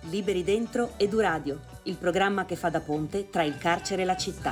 Liberi Dentro Eduradio, il programma che fa da ponte tra il carcere e la città.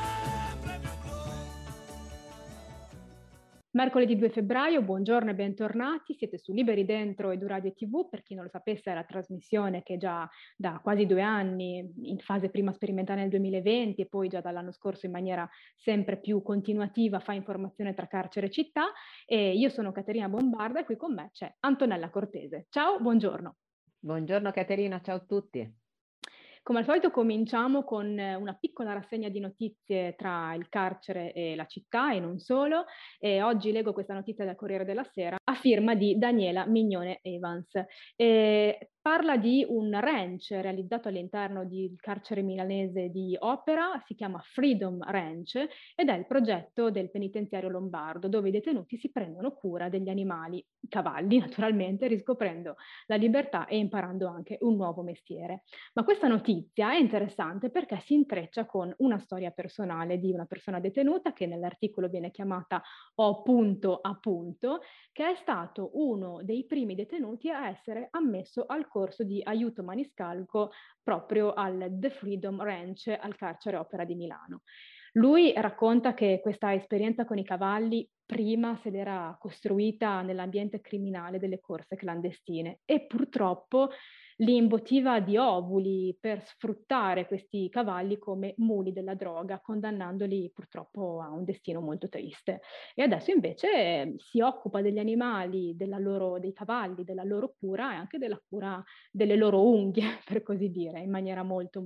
Mercoledì 2 febbraio, buongiorno e bentornati, siete su Liberi Dentro Eduradio TV, per chi non lo sapesse è la trasmissione che già da quasi 2 anni, in fase prima sperimentale nel 2020 e poi già dall'anno scorso in maniera sempre più continuativa, fa informazione tra carcere e città. E io sono Caterina Bombarda e qui con me c'è Antonella Cortese. Ciao, buongiorno. Buongiorno Caterina, ciao a tutti. Come al solito cominciamo con una piccola rassegna di notizie tra il carcere e la città e non solo. E oggi leggo questa notizia dal Corriere della Sera a firma di Daniela Mignone Evans. Parla di un ranch realizzato all'interno del carcere milanese di Opera, si chiama Freedom Ranch ed è il progetto del penitenziario lombardo dove i detenuti si prendono cura degli animali, i cavalli naturalmente, riscoprendo la libertà e imparando anche un nuovo mestiere. Ma questa notizia è interessante perché si intreccia con una storia personale di una persona detenuta che nell'articolo viene chiamata O. A. Che è stato uno dei primi detenuti a essere ammesso al corso di aiuto maniscalco proprio al The Freedom Ranch al carcere Opera di Milano. Lui racconta che questa esperienza con i cavalli prima se l'era costruita nell'ambiente criminale delle corse clandestine e purtroppo li imbottiva di ovuli per sfruttare questi cavalli come muli della droga, condannandoli purtroppo a un destino molto triste. E adesso invece si occupa degli animali, dei cavalli, della loro cura e anche della cura delle loro unghie, per così dire, in maniera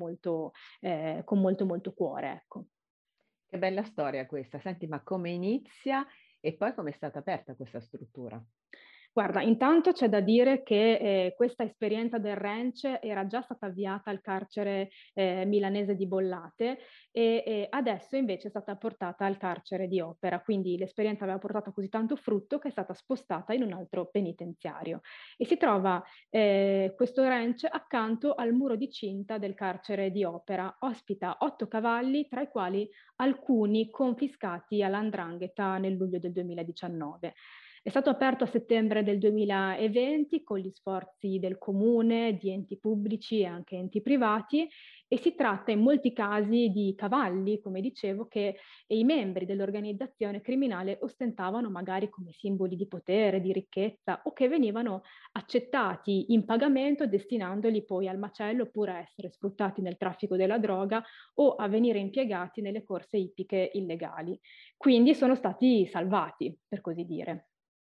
con molto cuore, ecco. Che bella storia questa. Senti, ma come inizia e poi come è stata aperta questa struttura? Guarda, intanto c'è da dire che questa esperienza del ranch era già stata avviata al carcere milanese di Bollate e adesso invece è stata portata al carcere di Opera, quindi l'esperienza aveva portato così tanto frutto che è stata spostata in un altro penitenziario. E si trova questo ranch accanto al muro di cinta del carcere di Opera, ospita 8 cavalli, tra i quali alcuni confiscati all''ndrangheta nel luglio del 2019. È stato aperto a settembre del 2020 con gli sforzi del comune, di enti pubblici e anche enti privati e si tratta in molti casi di cavalli, come dicevo, che i membri dell'organizzazione criminale ostentavano magari come simboli di potere, di ricchezza o che venivano accettati in pagamento destinandoli poi al macello oppure a essere sfruttati nel traffico della droga o a venire impiegati nelle corse ippiche illegali. Quindi sono stati salvati, per così dire.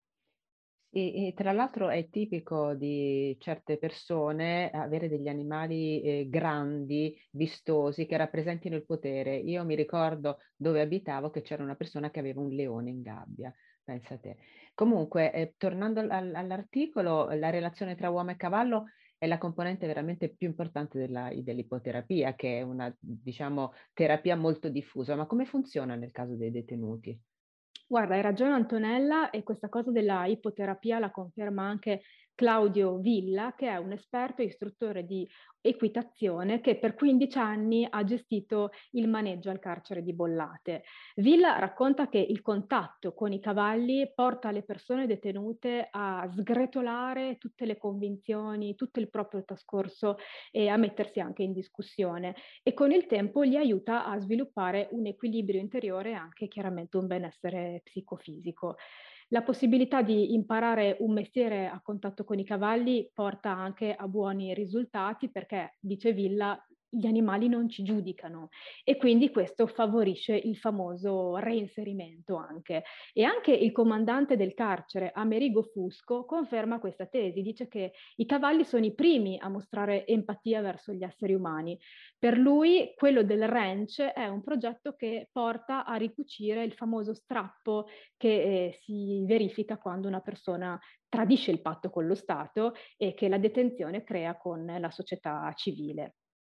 E tra l'altro è tipico di certe persone avere degli animali grandi, vistosi, che rappresentino il potere. Io mi ricordo dove abitavo che c'era una persona che aveva un leone in gabbia, pensa te. Comunque, tornando all'articolo, la relazione tra uomo e cavallo è la componente veramente più importante dell'ipoterapia, che è una, diciamo, terapia molto diffusa. Ma come funziona nel caso dei detenuti? Guarda, hai ragione Antonella e questa cosa della ipoterapia la conferma anche Claudio Villa, che è un esperto e istruttore di equitazione che per 15 anni ha gestito il maneggio al carcere di Bollate. Villa racconta che il contatto con i cavalli porta le persone detenute a sgretolare tutte le convinzioni, tutto il proprio trascorso e a mettersi anche in discussione e con il tempo li aiuta a sviluppare un equilibrio interiore e anche chiaramente un benessere psicofisico. La possibilità di imparare un mestiere a contatto con i cavalli porta anche a buoni risultati perché, dice Villa, gli animali non ci giudicano e quindi questo favorisce il famoso reinserimento anche. E anche il comandante del carcere, Amerigo Fusco, conferma questa tesi, dice che i cavalli sono i primi a mostrare empatia verso gli esseri umani. Per lui quello del ranch è un progetto che porta a ricucire il famoso strappo che si verifica quando una persona tradisce il patto con lo Stato e che la detenzione crea con la società civile.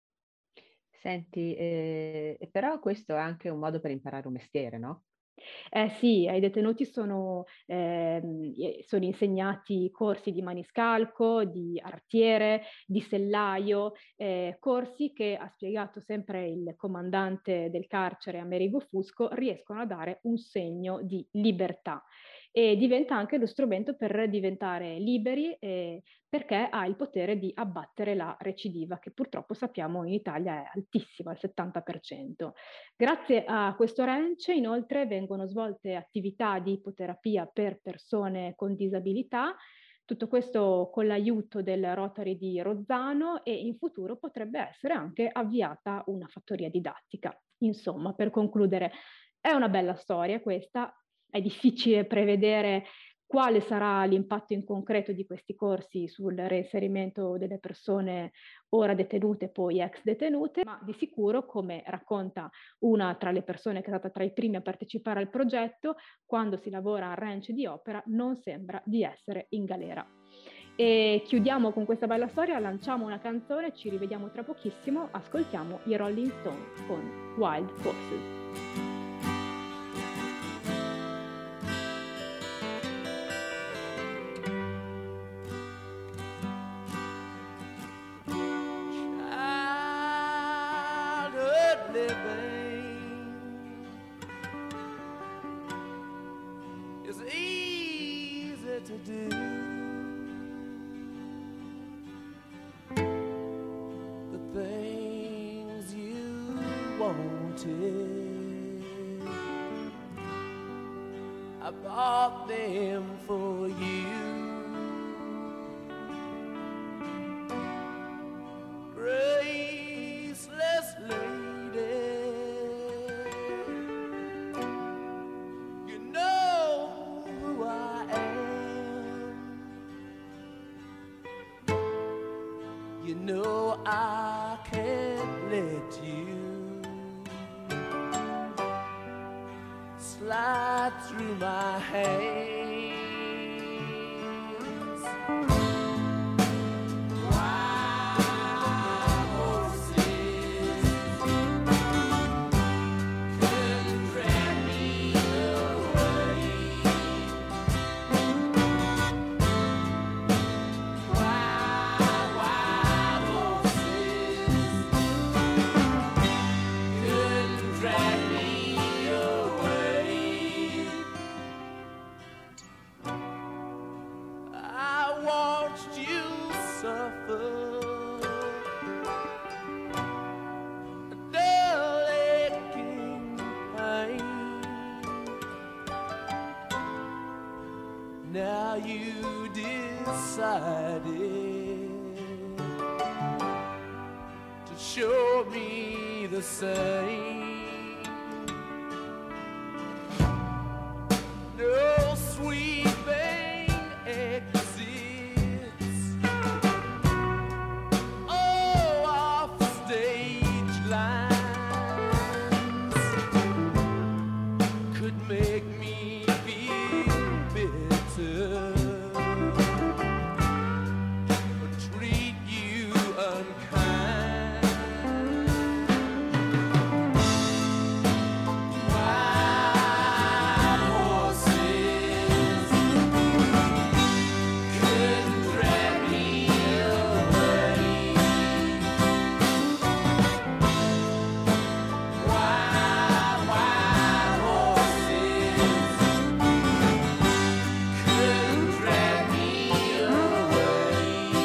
Senti, però questo è anche un modo per imparare un mestiere, no? Eh sì, ai detenuti sono insegnati corsi di maniscalco, di artiere, di sellaio, corsi che, ha spiegato sempre il comandante del carcere Amerigo Fusco, riescono a dare un segno di libertà. e diventa anche lo strumento per diventare liberi, perché ha il potere di abbattere la recidiva, che purtroppo sappiamo in Italia è altissima, al 70%. Grazie a questo ranch, inoltre, vengono svolte attività di ipoterapia per persone con disabilità, tutto questo con l'aiuto del Rotary di Rozzano, e in futuro potrebbe essere anche avviata una fattoria didattica. Insomma, per concludere, è una bella storia questa, è difficile prevedere quale sarà l'impatto in concreto di questi corsi sul reinserimento delle persone ora detenute, poi ex detenute, ma di sicuro, come racconta una tra le persone che è stata tra i primi a partecipare al progetto, quando si lavora a ranch di opera non sembra di essere in galera. E chiudiamo con questa bella storia, lanciamo una canzone, ci rivediamo tra pochissimo, ascoltiamo i Rolling Stones con Wild Horses. To do the things you wanted, I bought them for you. Graceless lady, you know who I am. You know I can't let you slide through my hands. Wild horses couldn't drag me away. Wild horses couldn't drag me away. I watched you suffer a dull aching pain. Now you decided to show me the same. No sweeping exits, oh, off stage lines could make me feel bitter or treat you unkind. Wild horses couldn't drag me away. Wild horses couldn't drag me away.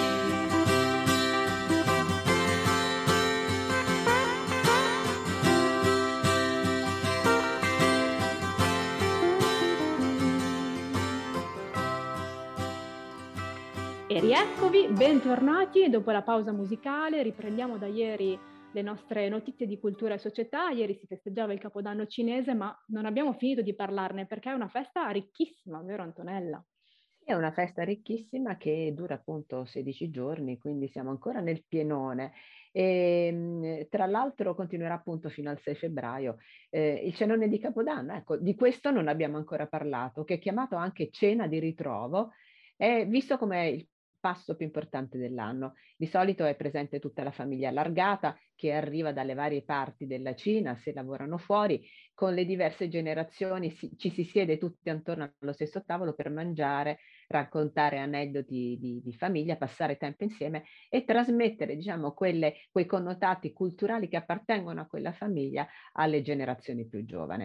E rieccovi, bentornati. Dopo la pausa musicale riprendiamo da ieri le nostre notizie di cultura e società. Ieri si festeggiava il Capodanno cinese, ma non abbiamo finito di parlarne perché è una festa ricchissima, vero Antonella? È una festa ricchissima che dura appunto 16 giorni, quindi siamo ancora nel pienone. E, tra l'altro continuerà appunto fino al 6 febbraio il cenone di Capodanno. Ecco, di questo non abbiamo ancora parlato, che è chiamato anche cena di ritrovo, è visto come il passo più importante dell'anno. Di solito è presente tutta la famiglia allargata che arriva dalle varie parti della Cina, se lavorano fuori, con le diverse generazioni ci si siede tutti attorno allo stesso tavolo per mangiare, raccontare aneddoti di famiglia, passare tempo insieme e trasmettere, diciamo, quei connotati culturali che appartengono a quella famiglia alle generazioni più giovani.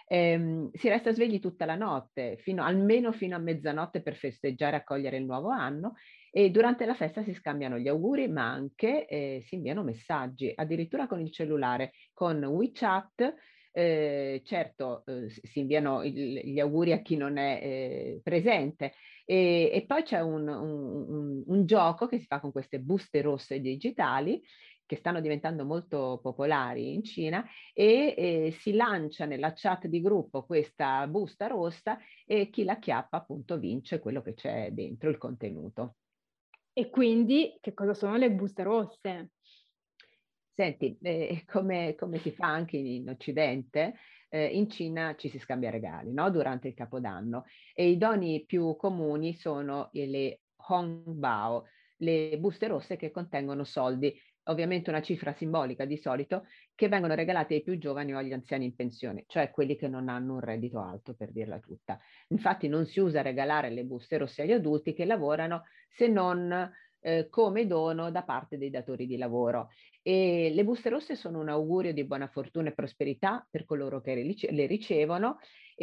Si resta svegli tutta la notte, almeno fino a mezzanotte per festeggiare e accogliere il nuovo anno, e durante la festa si scambiano gli auguri, ma anche si inviano messaggi, addirittura con il cellulare, con WeChat. Certo, si inviano gli auguri a chi non è presente, e poi c'è un gioco che si fa con queste buste rosse digitali che stanno diventando molto popolari in Cina, e si lancia nella chat di gruppo questa busta rossa, e chi la acchiappa appunto vince quello che c'è dentro, il contenuto. E quindi che cosa sono le buste rosse? Senti, come si fa anche in Occidente, in Cina ci si scambia regali, no? Durante il Capodanno, e i doni più comuni sono le hongbao, le buste rosse che contengono soldi, ovviamente una cifra simbolica di solito, che vengono regalate ai più giovani o agli anziani in pensione, cioè quelli che non hanno un reddito alto, per dirla tutta. Infatti non si usa regalare le buste rosse agli adulti che lavorano, se non come dono da parte dei datori di lavoro. E le buste rosse sono un augurio di buona fortuna e prosperità per coloro che le ricevono,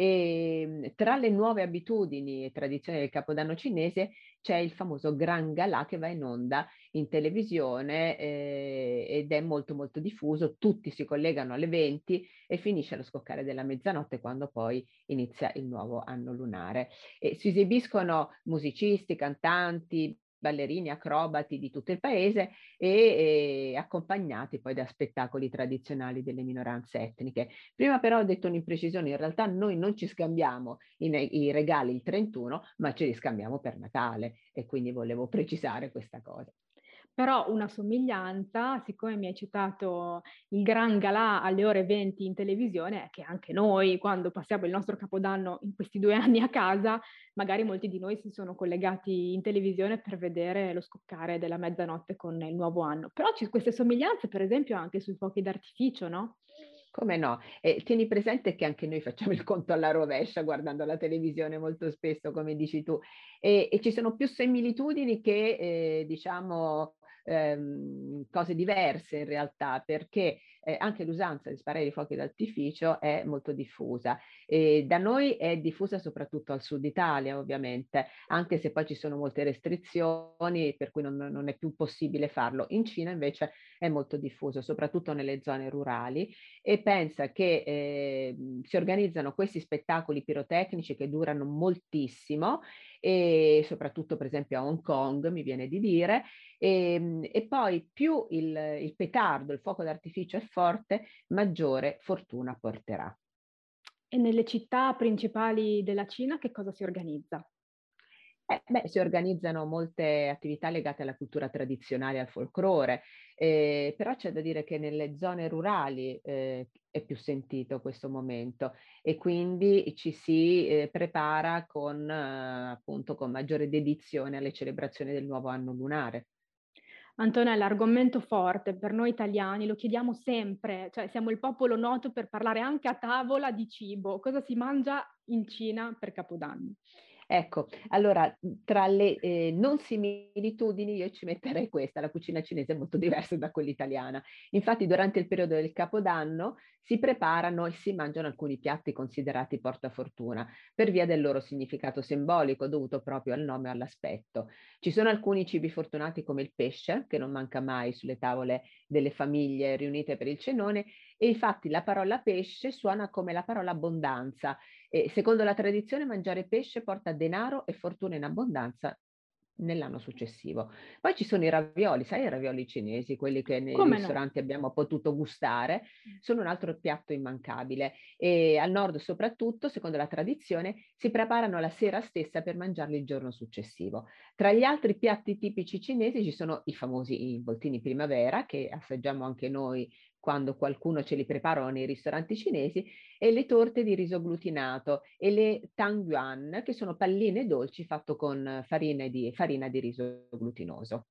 e tra le nuove abitudini e tradizioni del Capodanno cinese c'è il famoso Gran Galà che va in onda in televisione, ed è molto molto diffuso. Tutti si collegano alle 20 e finisce allo scoccare della mezzanotte, quando poi inizia il nuovo anno lunare. E si esibiscono musicisti, cantanti, ballerini, acrobati di tutto il paese, e accompagnati poi da spettacoli tradizionali delle minoranze etniche. Prima però ho detto un'imprecisione: in realtà noi non ci scambiamo i regali il 31, ma ce li scambiamo per Natale, e quindi volevo precisare questa cosa. Però una somiglianza, siccome mi hai citato il Gran Galà alle ore 20 in televisione, è che anche noi, quando passiamo il nostro Capodanno in questi 2 anni a casa, magari molti di noi si sono collegati in televisione per vedere lo scoccare della mezzanotte con il nuovo anno. Però queste somiglianze, per esempio, anche sui fuochi d'artificio, no? Come no? Tieni presente che anche noi facciamo il conto alla rovescia guardando la televisione molto spesso, come dici tu, e ci sono più similitudini che, diciamo, cose diverse in realtà, perché anche l'usanza di sparare i fuochi d'artificio è molto diffusa. Da noi è diffusa soprattutto al sud Italia, ovviamente, anche se poi ci sono molte restrizioni per cui non è più possibile farlo. In Cina invece è molto diffuso, soprattutto nelle zone rurali, e pensa che si organizzano questi spettacoli pirotecnici che durano moltissimo, e soprattutto per esempio a Hong Kong, mi viene di dire, e poi più il petardo, il fuoco d'artificio è forte, maggiore fortuna porterà. E nelle città principali della Cina che cosa si organizza? Si organizzano molte attività legate alla cultura tradizionale e al folklore, però c'è da dire che nelle zone rurali è più sentito questo momento, e quindi ci si prepara appunto con maggiore dedizione alle celebrazioni del nuovo anno lunare. Antonella, argomento forte per noi italiani, lo chiediamo sempre, cioè siamo il popolo noto per parlare anche a tavola di cibo. Cosa si mangia in Cina per Capodanno? Ecco, allora tra le non similitudini io ci metterei questa: la cucina cinese è molto diversa da quella italiana. Infatti durante il periodo del Capodanno si preparano e si mangiano alcuni piatti considerati portafortuna per via del loro significato simbolico dovuto proprio al nome e all'aspetto. Ci sono alcuni cibi fortunati come il pesce, che non manca mai sulle tavole delle famiglie riunite per il cenone, e infatti la parola pesce suona come la parola abbondanza. E secondo la tradizione mangiare pesce porta denaro e fortuna in abbondanza nell'anno successivo. Poi ci sono i ravioli, sai, i ravioli cinesi, quelli che nei Come no? ristoranti abbiamo potuto gustare, sono un altro piatto immancabile, e al nord soprattutto, secondo la tradizione, si preparano la sera stessa per mangiarli il giorno successivo. Tra gli altri piatti tipici cinesi ci sono i famosi involtini primavera, che assaggiamo anche noi quando qualcuno ce li prepara nei ristoranti cinesi, e le torte di riso glutinato e le tangyuan, che sono palline dolci fatte con farina di riso glutinoso.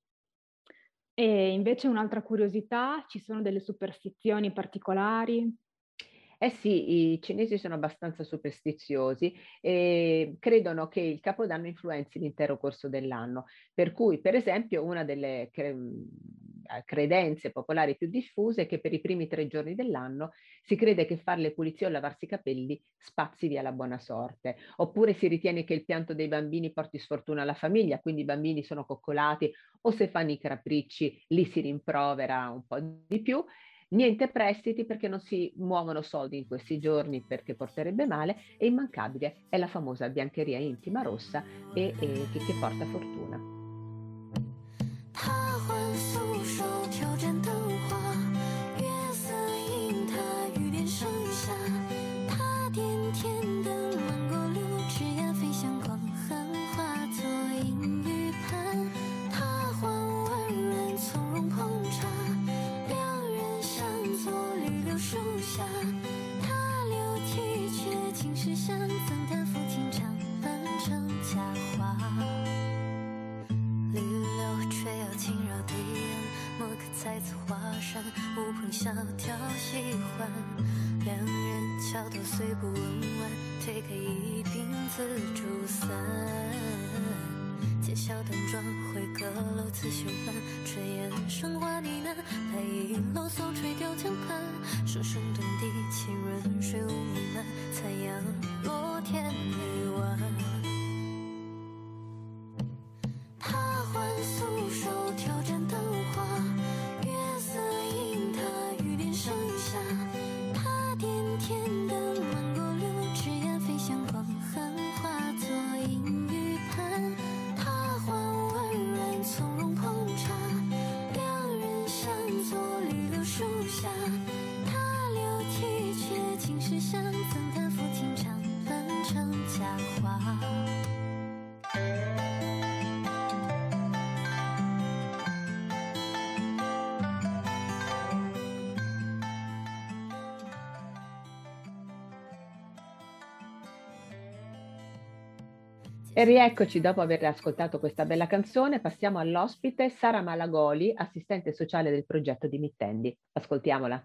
E invece un'altra curiosità, ci sono delle superstizioni particolari? Eh sì, i cinesi sono abbastanza superstiziosi e credono che il Capodanno influenzi l'intero corso dell'anno, per cui per esempio una credenze popolari più diffuse è che per i primi 3 giorni dell'anno si crede che fare le pulizie o lavarsi i capelli spazzi via la buona sorte, oppure si ritiene che il pianto dei bambini porti sfortuna alla famiglia, quindi i bambini sono coccolati o se fanno i capricci lì si rimprovera un po' di più. Niente prestiti perché non si muovono soldi in questi giorni perché porterebbe male, e immancabile è la famosa biancheria intima rossa che porta fortuna. 他环素手挑战灯花，月色映他雨帘盛夏。他点天灯漫过柳枝芽，飞向光寒化作阴雨盘。他环温润从容烹茶，两人相坐绿柳树下。他留体却尽是香，曾叹抚琴唱伴成佳话。离柳垂摇轻绕笛岸，莫可才子华山，乌篷小调喜欢。两人桥头虽不闻晚，推开一鬓自助伞。揭晓端庄回阁楼刺绣栏，炊烟生花呢喃，白衣楼叟垂钓江畔。声声顿笛沁润水雾弥漫，残阳落天欲晚。他环素手挑战灯花，月色映他雨帘盛夏。他点天灯漫过柳枝芽，飞向光寒化作阴雨盘。他环温润从容烹茶，两人相坐绿柳树下。他留体却尽是香，曾叹抚琴唱伴成佳话。 E rieccoci dopo aver ascoltato questa bella canzone, passiamo all'ospite Sara Malagoli, assistente sociale del progetto Dimittendi. Ascoltiamola.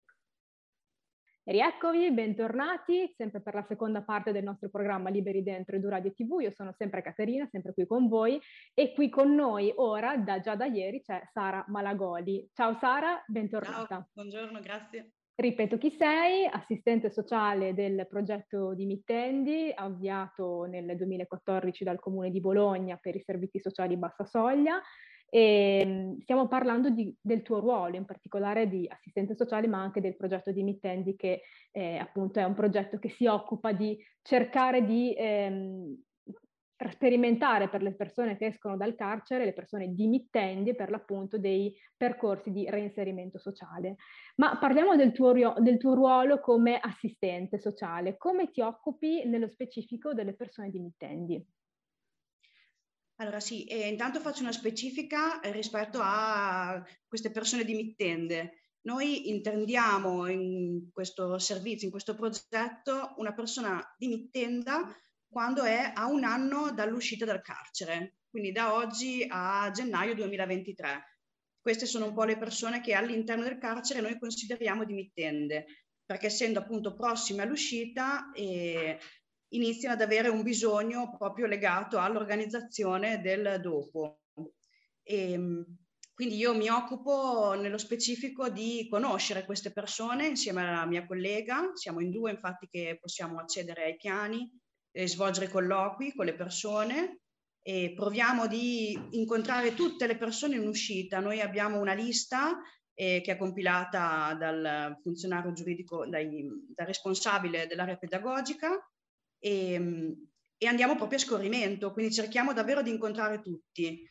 Rieccovi, bentornati, sempre per la seconda parte del nostro programma Liberi Dentro Edu Radio TV. Io sono sempre Caterina, sempre qui con voi, e qui con noi ora, già da ieri, c'è Sara Malagoli. Ciao Sara, bentornata. Ciao, buongiorno, grazie. Ripeto chi sei, assistente sociale del progetto Dimittendi, avviato nel 2014 dal Comune di Bologna per i servizi sociali bassa soglia. E stiamo parlando del tuo ruolo, in particolare di assistente sociale, ma anche del progetto Dimittendi, che appunto è un progetto che si occupa di cercare di sperimentare per le persone che escono dal carcere, le persone dimittendi, per l'appunto dei percorsi di reinserimento sociale. Ma parliamo del tuo ruolo come assistente sociale. Come ti occupi nello specifico delle persone dimittendi? Allora sì, intanto faccio una specifica rispetto a queste persone dimittende. Noi intendiamo in questo servizio, in questo progetto, una persona dimittenda quando è a 1 anno dall'uscita dal carcere, quindi da oggi a gennaio 2023. Queste sono un po' le persone che all'interno del carcere noi consideriamo dimittende, perché essendo appunto prossime all'uscita iniziano ad avere un bisogno proprio legato all'organizzazione del dopo. Quindi io mi occupo nello specifico di conoscere queste persone insieme alla mia collega, siamo in 2 infatti che possiamo accedere ai piani, svolgere colloqui con le persone e proviamo di incontrare tutte le persone in uscita. Noi abbiamo una lista che è compilata dal funzionario giuridico, dal responsabile dell'area pedagogica e andiamo proprio a scorrimento, quindi cerchiamo davvero di incontrare tutti.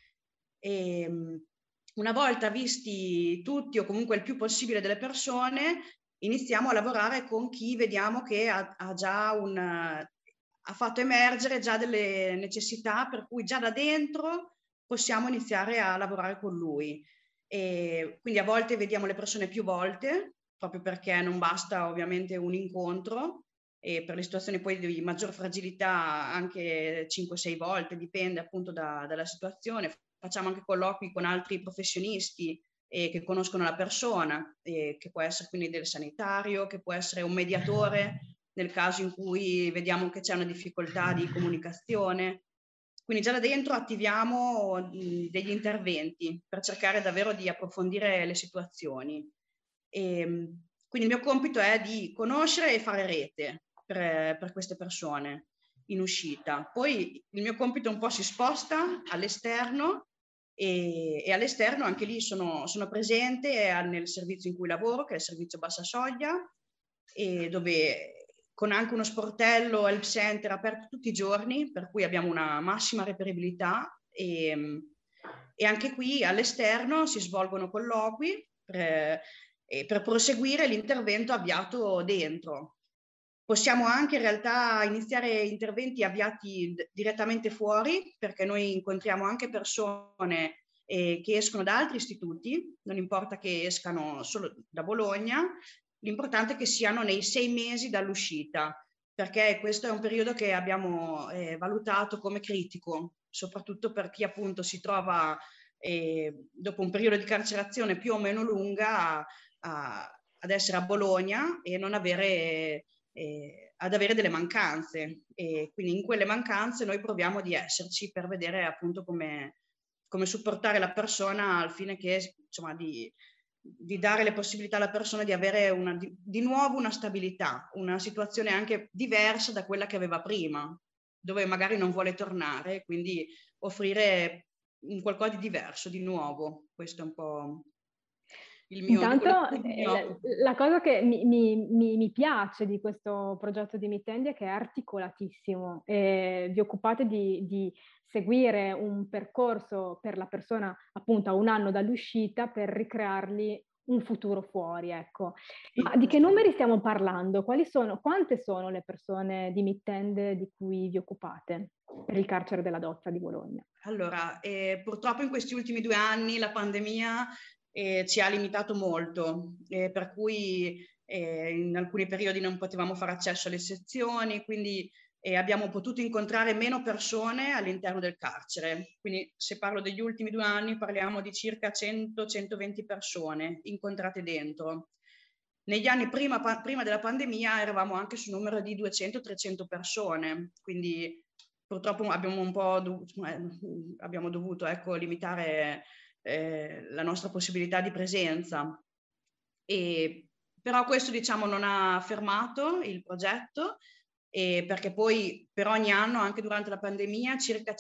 Una volta visti tutti o comunque il più possibile delle persone, iniziamo a lavorare con chi vediamo che ha già ha fatto emergere già delle necessità per cui già da dentro possiamo iniziare a lavorare con lui. Quindi a volte vediamo le persone più volte, proprio perché non basta ovviamente un incontro, e per le situazioni poi di maggior fragilità anche 5-6 volte, dipende appunto dalla situazione. Facciamo anche colloqui con altri professionisti che conoscono la persona, che può essere quindi del sanitario, che può essere un mediatore nel caso in cui vediamo che c'è una difficoltà di comunicazione. Quindi già da dentro attiviamo degli interventi per cercare davvero di approfondire le situazioni. Quindi il mio compito è di conoscere e fare rete per queste persone in uscita. Poi il mio compito un po' si sposta all'esterno e all'esterno anche lì sono presente nel servizio in cui lavoro, che è il servizio Bassa Soglia, e dove con anche uno sportello help center aperto tutti i giorni, per cui abbiamo una massima reperibilità e anche qui all'esterno si svolgono colloqui per proseguire l'intervento avviato dentro. Possiamo anche in realtà iniziare interventi avviati direttamente fuori, perché noi incontriamo anche persone che escono da altri istituti, non importa che escano solo da Bologna, l'importante è che siano nei 6 mesi dall'uscita, perché questo è un periodo che abbiamo valutato come critico, soprattutto per chi appunto si trova dopo un periodo di carcerazione più o meno lunga ad essere a Bologna e non avere ad avere delle mancanze, e quindi in quelle mancanze noi proviamo di esserci per vedere appunto come supportare la persona al fine che insomma di dare le possibilità alla persona di avere di nuovo una stabilità, una situazione anche diversa da quella che aveva prima, dove magari non vuole tornare, quindi offrire un qualcosa di diverso, di nuovo. Questo è un po' il mio... Intanto la cosa che mi piace di questo progetto di Mittendi è che è articolatissimo. Vi occupate di seguire un percorso per la persona appunto a un anno dall'uscita per ricreargli un futuro fuori, ecco. Ma di che numeri stiamo parlando? Quante sono le persone di Mittende di cui vi occupate per il carcere della Dozza di Bologna? Allora, purtroppo in questi ultimi 2 anni la pandemia ci ha limitato molto, per cui in alcuni periodi non potevamo fare accesso alle sezioni, quindi abbiamo potuto incontrare meno persone all'interno del carcere. Quindi se parlo degli ultimi 2 anni parliamo di circa 100-120 persone incontrate dentro. Negli anni prima della pandemia eravamo anche su un numero di 200-300 persone, quindi purtroppo abbiamo dovuto limitare la nostra possibilità di presenza. Però questo diciamo non ha fermato il progetto, perché poi per ogni anno, anche durante la pandemia, circa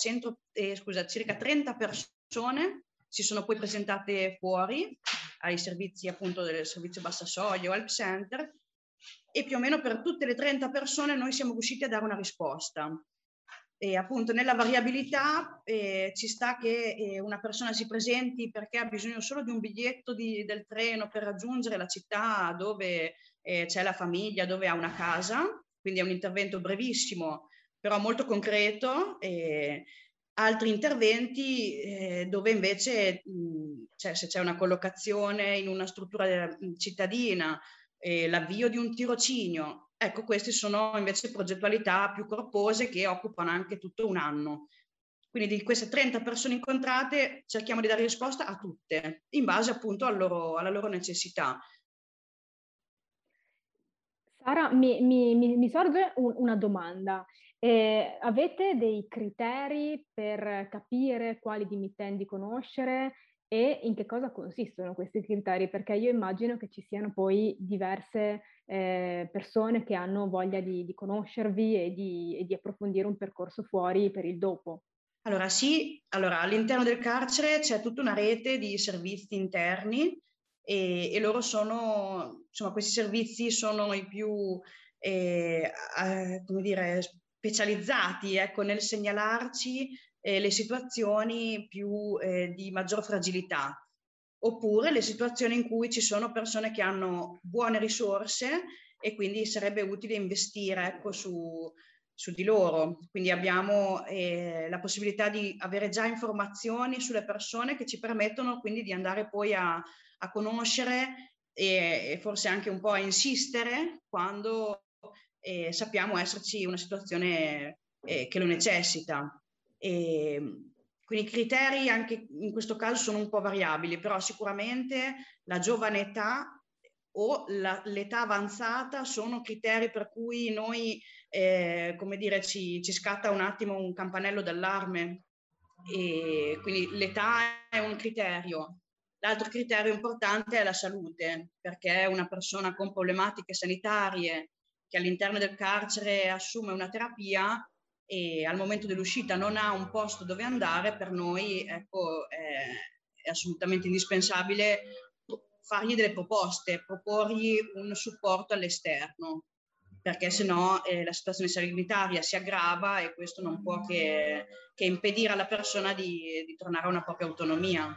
30 persone si sono poi presentate fuori ai servizi appunto del servizio Bassa Soglia o Help Center, e più o meno per tutte le 30 persone noi siamo riusciti a dare una risposta. E appunto nella variabilità ci sta che una persona si presenti perché ha bisogno solo di un biglietto del treno per raggiungere la città dove c'è la famiglia, dove ha una casa, quindi è un intervento brevissimo però molto concreto. Altri interventi dove invece se c'è una collocazione in una struttura cittadina, l'avvio di un tirocinio. Ecco, queste sono invece progettualità più corpose che occupano anche tutto un anno. Quindi di queste 30 persone incontrate cerchiamo di dare risposta a tutte, in base appunto alla loro necessità. Sara, mi sorge una domanda. Avete dei criteri per capire quali dimittendi conoscere e in che cosa consistono questi criteri? Perché io immagino che ci siano poi diverse persone che hanno voglia di conoscervi e di approfondire un percorso fuori per il dopo. Allora sì, all'interno del carcere c'è tutta una rete di servizi interni e loro sono, insomma, questi servizi sono i più, come dire, specializzati, ecco, nel segnalarci le situazioni più di maggior fragilità, oppure le situazioni in cui ci sono persone che hanno buone risorse e quindi sarebbe utile investire, ecco, su di loro. Quindi abbiamo la possibilità di avere già informazioni sulle persone che ci permettono quindi di andare poi a conoscere e forse anche un po' a insistere quando sappiamo esserci una situazione che lo necessita. Quindi i criteri anche in questo caso sono un po' variabili, però sicuramente la giovane età o l'età avanzata sono criteri per cui noi, come dire, ci scatta un attimo un campanello d'allarme, e quindi l'età è un criterio. L'altro criterio importante è la salute, perché una persona con problematiche sanitarie che all'interno del carcere assume una terapia e al momento dell'uscita non ha un posto dove andare, per noi, ecco, è assolutamente indispensabile fargli delle proposte, proporgli un supporto all'esterno, perché sennò la situazione sanitaria si aggrava e questo non può che impedire alla persona di tornare a una propria autonomia.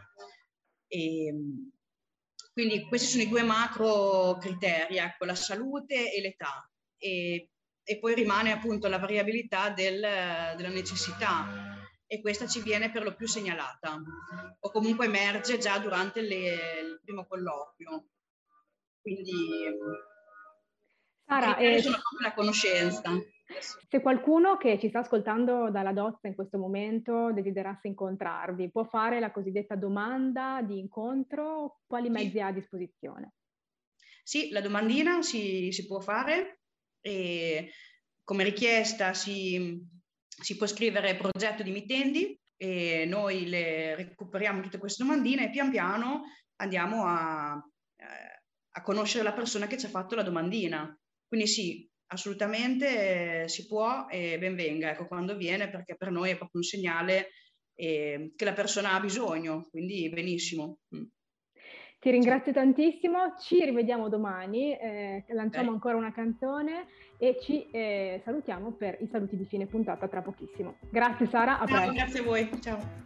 Quindi questi sono i due macro criteri, ecco, la salute e l'età, e poi rimane appunto la variabilità della necessità, e questa ci viene per lo più segnalata o comunque emerge già durante il primo colloquio. Quindi Sara, sono proprio la conoscenza. Se qualcuno che ci sta ascoltando dalla Dozza in questo momento desiderasse incontrarvi, può fare la cosiddetta domanda di incontro? Quali mezzi ha a disposizione? Sì, la domandina si può fare, e come richiesta si può scrivere progetto di Mittendi e noi le recuperiamo tutte queste domandine e pian piano andiamo a conoscere la persona che ci ha fatto la domandina. Quindi sì, assolutamente si può, e ben venga, ecco, quando viene, perché per noi è proprio un segnale che la persona ha bisogno, quindi benissimo. Ti ringrazio tantissimo, ci rivediamo domani, lanciamo ancora una canzone e ci salutiamo per i saluti di fine puntata tra pochissimo. Grazie Sara, a presto. Grazie a voi, ciao.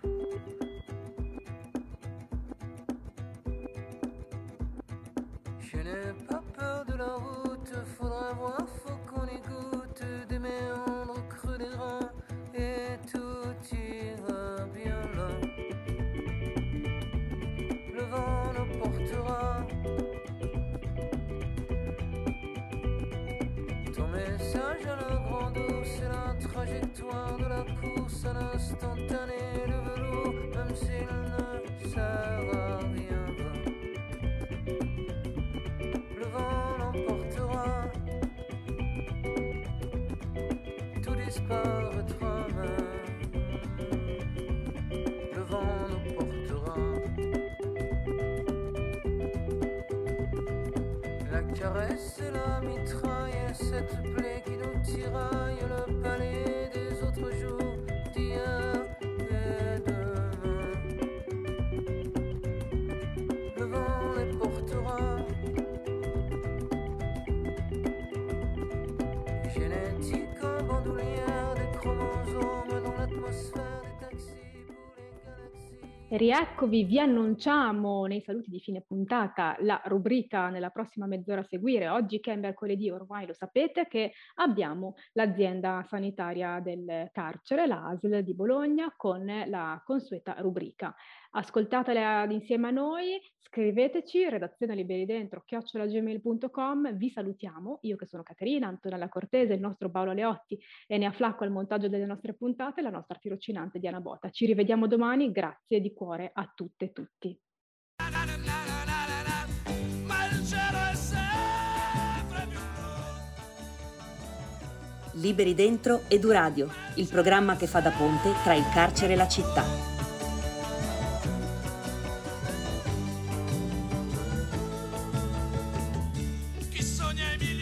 Je n'ai pas peur de la route, faudra voir, faut qu'on écoute des méandres creux des reins et tout ira bien là. Le vent nous portera. Ton message à la grande eau, c'est la trajectoire de la course à l'instantané, le velours, même s'il ne sert à rien. Le vent l'emportera, tout disparaîtra même. Le vent nous portera. La caresse et la mitraille, et cette plaie qui nous tiraille, le palais des autres jours, d'hier et demain. Le vent les portera. Génétique en bandoulière, des chromosomes dans l'atmosphère des taxis pour les galaxies. Rieccovi, vi annunciamo nei saluti di fine puntata la rubrica nella prossima mezz'ora a seguire. Oggi che è mercoledì, ormai lo sapete che abbiamo l'azienda sanitaria del carcere, la ASL di Bologna, con la consueta rubrica. Ascoltatela insieme a noi, scriveteci, redazione liberidentro@gmail.com. Vi salutiamo, io che sono Caterina, Antonella Cortese, il nostro Paolo Leotti e Nea Flacco al montaggio delle nostre puntate, la nostra tirocinante Diana Bota. Ci rivediamo domani, grazie di cuore a tutte e tutti. Liberi Dentro Eduradio, il programma che fa da ponte tra il carcere e la città. Chi sogna i